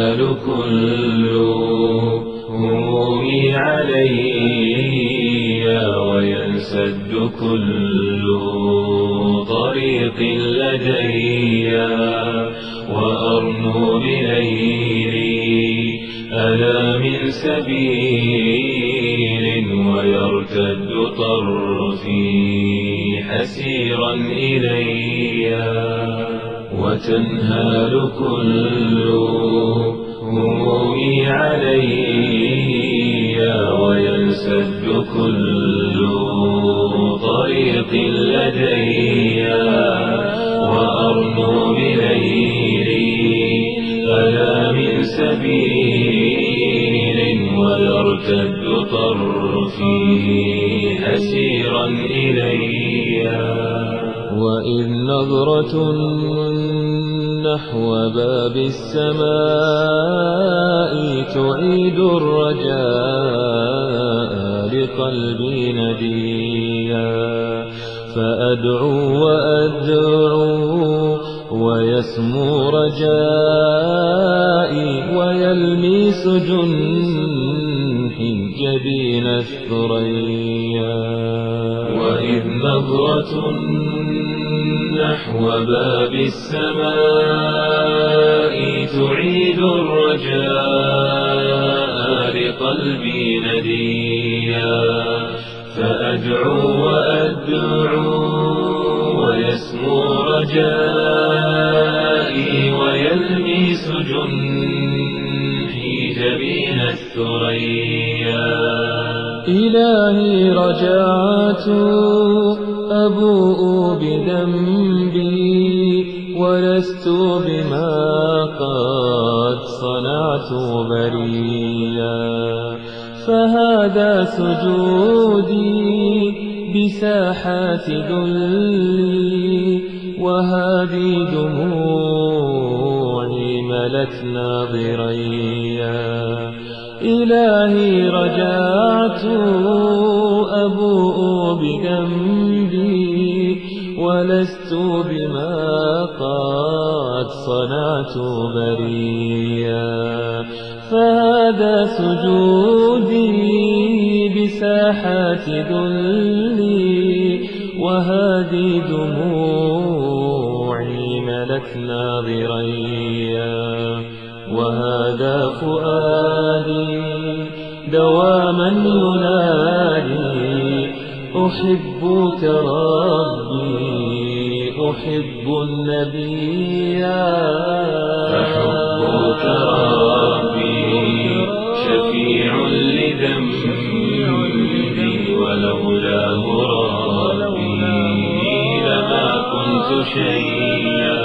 وتنهال كل همومي علي وينسد كل طريق لدي وأرنو بنيري ألا من سبيل ويرتد طرفي حسيرا إلي وتنهال كل همومي علي وينسد كل طريق لدي وأرنو بنيري ألا من سبيل ويرتد طرفي أسيرا إلي وإذ نظرة نحو باب السماء تعيد الرجاء لقلبي نديا فأدعو وأدعو ويسمو رجائي ويلمس جنحي جبين الثريا وإذ نظرة نحو باب السماء تعيد الرجاء لقلبي نديا فأدعو وأدعو ويسمو رجائي ويلمس جنحي جبين الثريا إلهي رجعت أبوء بذنبي ولست بما قد صنعت بريا فهذا سجودي بساحات ذلي وهذه دموعي ملت ناظريا إلهي رجعت أبوء بذنبي ولست بما قد صنعت بريا فهذا سجودي بساحات ذلي وهذه دموعي ملت ناظريا وهذا فؤادي دواما ينادي أحبك ربي أحب النبي أحبك ربي شفيع لذنبي ولولاه ربي لما كنت شيئا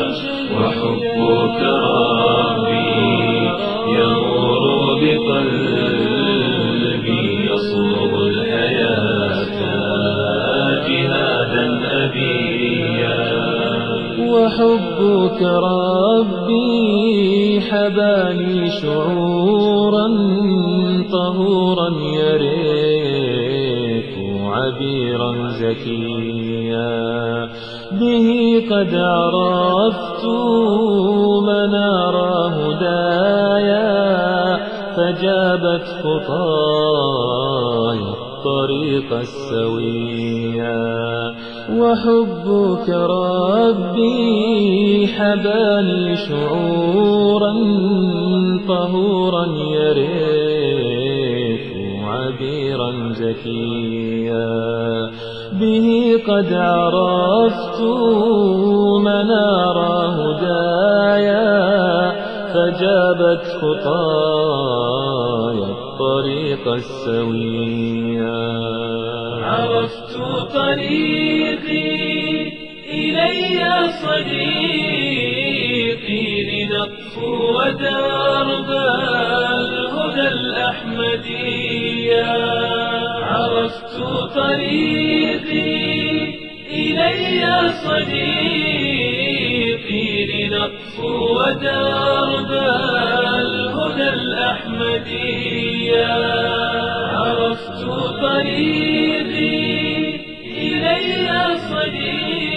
وحبك ربي يمر بقلبي يصوغ الحياة جهادا أبيا وحبك ربي حباني شعورا طهورا يريق عبيرا زكيا به قد عرفت منار هدايا فجابت خطاي الطريق السويا وحبك ربي حباني شعورا طهورا يريق عبيرا زكيا به قد عرفت منار هدايا فجابت خطايا الطريق السويا عرفت طريقي إلي صديقي لنطفو درب الهدى الأحمدية عرفت طريقي إلي صديقي لنطفو درب الهدى الأحمدية عرفت طريقي إلي صديقي